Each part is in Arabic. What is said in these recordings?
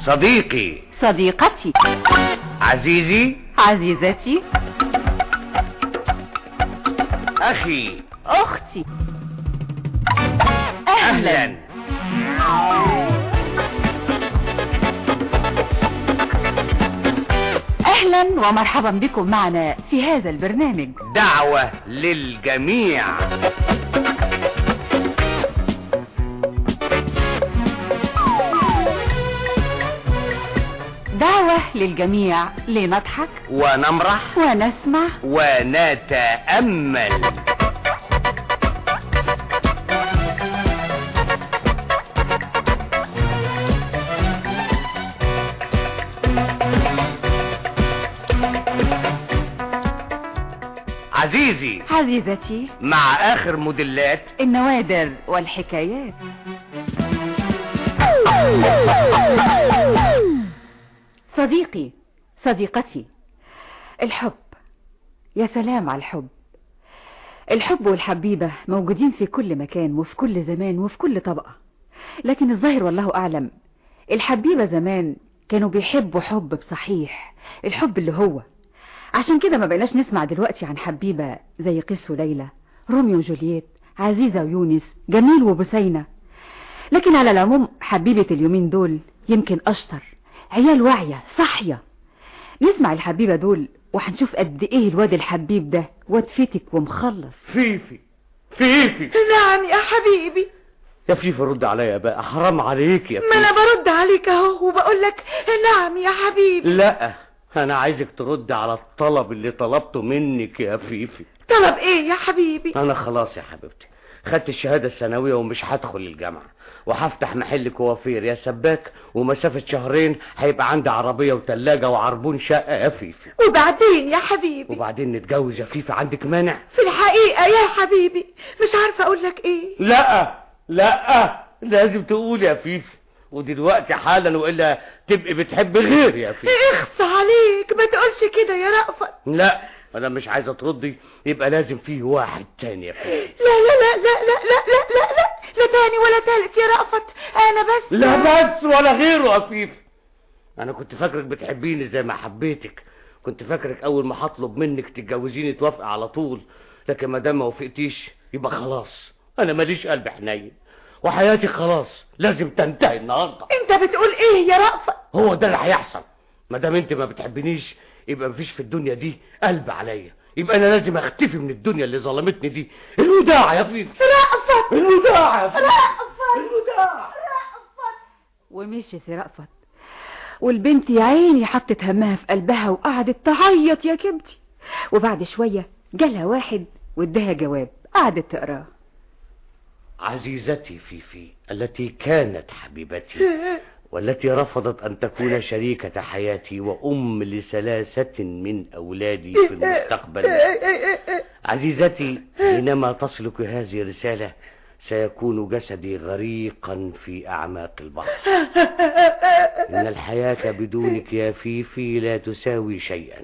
صديقي. صديقتي. عزيزي. عزيزتي. أخي. أختي. أهلا. أهلا ومرحبا بكم معنا في هذا البرنامج دعوة للجميع. دعوة للجميع لنضحك ونمرح ونسمع ونتأمل. عزيزي. عزيزتي. مع آخر موديلات النوادر والحكايات. صديقي. صديقتي. الحب. يا سلام على الحب. الحب والحبيبة موجودين في كل مكان وفي كل زمان وفي كل طبقة، لكن الظاهر والله أعلم الحبيبة زمان كانوا بيحبوا حب بصحيح، الحب اللي هو عشان كده ما بقيناش نسمع دلوقتي عن حبيبة زي قيس وليلى، روميو وجولييت، عزيزة ويونس، جميل وبسينة. لكن على العموم حبيبة اليومين دول يمكن أشطر، عيال واعية صحية. نسمع الحبيبة دول وهنشوف قد ايه الواد الحبيب ده واد فتك ومخلص. فيفي. فيفي. نعم يا حبيبي. يا فيفي رد عليا بقى، حرام عليك يا فيفي. ما انا برد عليك اهو وبقول لك نعم يا حبيبي. لا، انا عايزك ترد على الطلب اللي طلبته منك يا فيفي. طلب ايه يا حبيبي؟ انا خلاص يا حبيبتي خدت الشهادة الثانوية ومش هدخل الجامعة، وهفتح محل كوافير يا سباك، ومسافة شهرين هيبقى عندي عربية وتلاجة وعربون شقة يا فيفي. وبعدين يا حبيبي؟ وبعدين نتجوز يا فيفي، عندك مانع؟ في الحقيقة يا حبيبي مش عارفة اقول لك ايه. لا لا، لازم تقول يا فيفي، ودلوقتي حالا، والا تبقي بتحب غير يا فيفي. اخص عليك ما تقولش كده يا رأفت. لا، انا مش عايزه تردي، يبقى لازم فيه واحد تاني يا فيفي. لا لا لا لا لا لا لا لا لا لا تاني ولا تالت يا رأفت، انا بس. لا بس ولا غيره يا فيفي. انا كنت فاكرك بتحبيني زي ما حبيتك، كنت فاكرك اول ما هطلب منك تتجوزيني توافق على طول، لكن ما دام ما وافقتيش يبقى خلاص، انا ماليش قلب حنين، وحياتي خلاص لازم تنتهي النهارده. انت بتقول ايه يا رأفت؟ هو ده اللي هيحصل، ما دام انت ما بتحبنيش يبقى مفيش في الدنيا دي قلب عليا، يبقى انا لازم اختفي من الدنيا اللي ظلمتني دي. الوداع يا فيفي. رأفت. الوداع يا فيفي. رأفت. الوداع. رأفت. ومشي سي رأفت، والبنت يا عيني حطت همها في قلبها وقعدت تعيط يا كبتي. وبعد شوية جالها واحد واداها جواب قعدت تقراه. عزيزتي فيفي التي كانت حبيبتي، والتي رفضت أن تكون شريكة حياتي وأم لثلاثة من أولادي في المستقبل. عزيزتي، حينما تصلك هذه الرسالة سيكون جسدي غريقا في أعماق البحر. إن الحياة بدونك يا فيفي لا تساوي شيئا،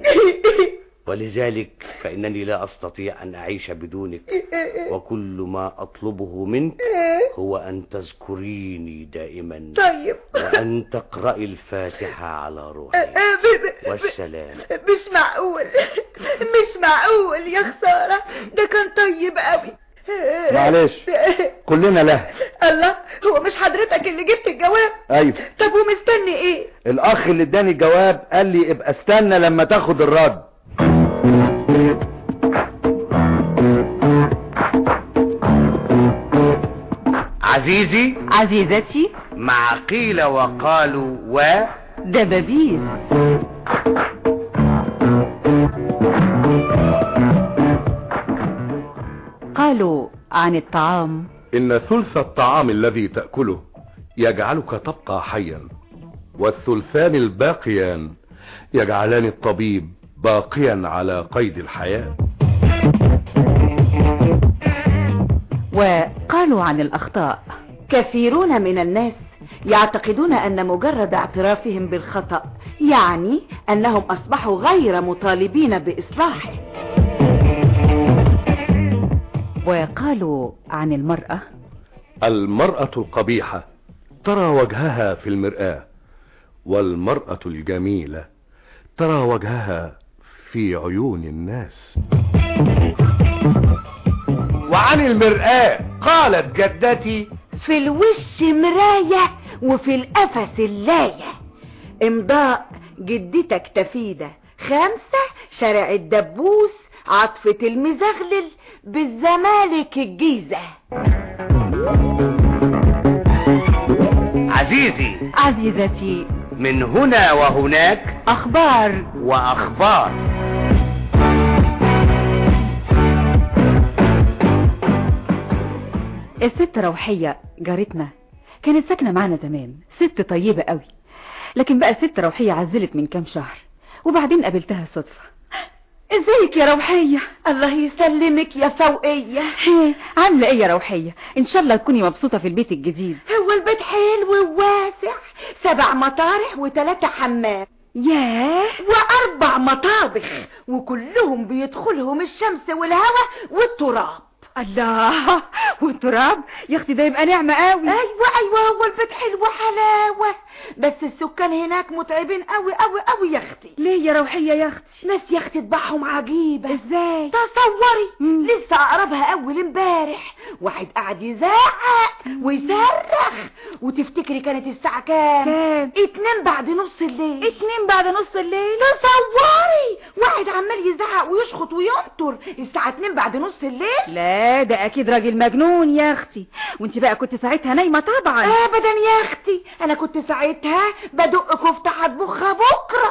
ولذلك فإنني لا أستطيع أن أعيش بدونك، وكل ما أطلبه منك هو أن تذكريني دائما. طيب. وأن تقرأي الفاتحة على روحي. والسلام. مش معقول مش معقول يا خسارة، ده كان طيب قوي. معلش كلنا له. الله، هو مش حضرتك اللي جبت الجواب؟ ايوه. طب ومستني ايه؟ الاخ اللي اداني الجواب قال لي ابقى استنى لما تاخد الرد. عزيزي. عزيزتي. مع قيل وقالوا دبابيس. قالوا عن الطعام: إن ثلث الطعام الذي تأكله يجعلك تبقى حيا، والثلثان الباقيان يجعلان الطبيب باقيا على قيد الحياة. وقالوا عن الأخطاء: كثيرون من الناس يعتقدون أن مجرد اعترافهم بالخطأ يعني أنهم أصبحوا غير مطالبين بإصلاحه. وقالوا عن المرأة: المرأة القبيحة ترى وجهها في المرآة، والمرأة الجميلة ترى وجهها في عيون الناس. وعن المرآة قالت جدتي: في الوش مراية وفي القفص اللاية. امضاء جدتك تفيدة. 5 شارع الدبوس، عطفة المزغلل، بالزمالك الجيزة. عزيزي عزيزتي، من هنا وهناك أخبار وأخبار. الست روحية جارتنا كانت ساكنة معنا زمان، ست طيبة قوي، لكن بقى ست روحية عزلت من كام شهر، وبعدين قابلتها صدفة. ازيك يا روحية؟ الله يسلمك يا فوقية. عاملة ايه يا روحية؟ ان شاء الله تكوني مبسوطة في البيت الجديد. هو البيت حلو وواسع، 7 مطارح و3 حمام. ياه، و4 مطابخ، وكلهم بيدخلهم الشمس والهواء والتراب. الله، والتراب يا اختي ده يبقى نعمة قوي. ايوه هو البيت حلو حلاوة، بس السكان هناك متعبين قوي يا اختي. ليه يا روحية يا اختي؟ ناس يا اختي طباعهم عجيبة. ازاي؟ تصوري لسه اقربها اول امبارح، واحد قاعد يزعق ويصرخ، وتفتكري كانت الساعة كام؟ 2 بعد نص الليل. 2 بعد نص الليل؟ تصوري واحد عمال يزعق ويشخط وينطر الساعة 2 بعد نص الليل. لا ده اكيد راجل مجنون يا اختي، وانت بقى كنت ساعتها نايمة طبعا. ابدا يا اختي، انا كنت ساعتها بدق كفتة هطبخها بكرة.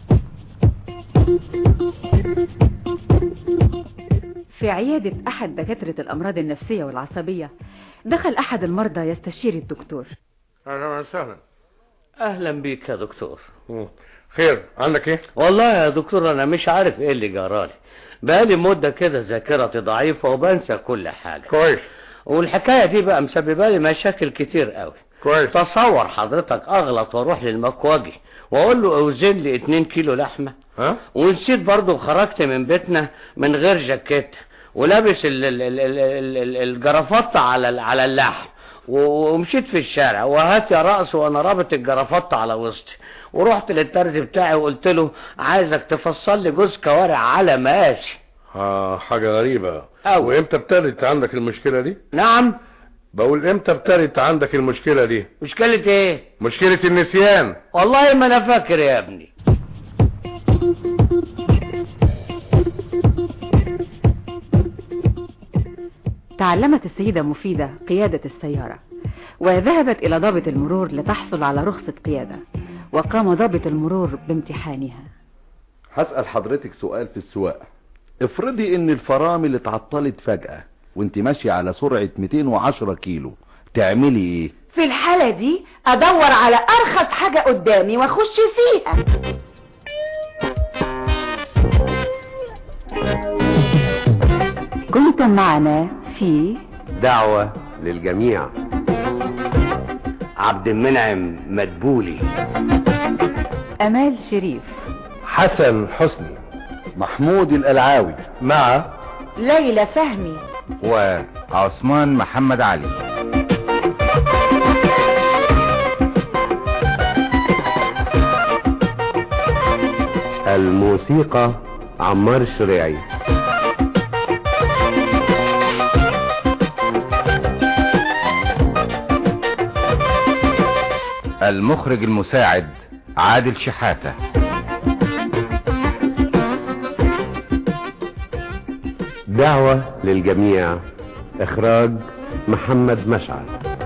في عيادة احد دكاترة الامراض النفسية والعصبية دخل احد المرضى يستشير الدكتور. اهلا وسهلا. اهلا بيك يا دكتور. خير، عندك ايه؟ والله يا دكتور انا مش عارف ايه اللي جرالي، بقالي مدة كده ذاكرتي ضعيفة وبنسى كل حاجة. كويس. والحكاية دي بقى مسببة لي مشاكل كتير قوي. كويس. تصور حضرتك اغلط واروح للمكواجي واقول له اوزن لي 2 كيلو لحمة، ونسيت برضو خرجت من بيتنا من غير جاكيت ولابس الجرافطة على اللحم، ومشيت في الشارع وهات يا رأس وانا رابط الجرافطة على وسطي، ورحت للترز بتاعي وقلت له عايزك تفصل لي جوز كوارع على مقاسي. حاجة غريبة. وامتى ابتدت عندك المشكلة دي؟ نعم بقول امتى ابتدت عندك المشكلة دي؟ مشكلة ايه؟ مشكلة النسيان. والله ما انا فاكر يا ابني. تعلمت السيدة مفيدة قيادة السيارة، وذهبت إلى ضابط المرور لتحصل على رخصة قيادة، وقام ضابط المرور بامتحانها. هسأل حضرتك سؤال في السواقة. افرضي ان الفرامل اتعطلت فجأة وانت ماشية على سرعة 210 كيلو، تعملي ايه؟ في الحالة دي ادور على ارخص حاجة قدامي واخش فيها. كنتم معنا في دعوة للجميع. عبد المنعم مدبولي، أمال شريف، حسن حسني، محمود القلعاوي، مع ليلى فهمي وعثمان محمد علي. الموسيقى عمار الشريعي. المخرج المساعد عادل شحاتة. دعوة للجميع. إخراج محمد مشعل.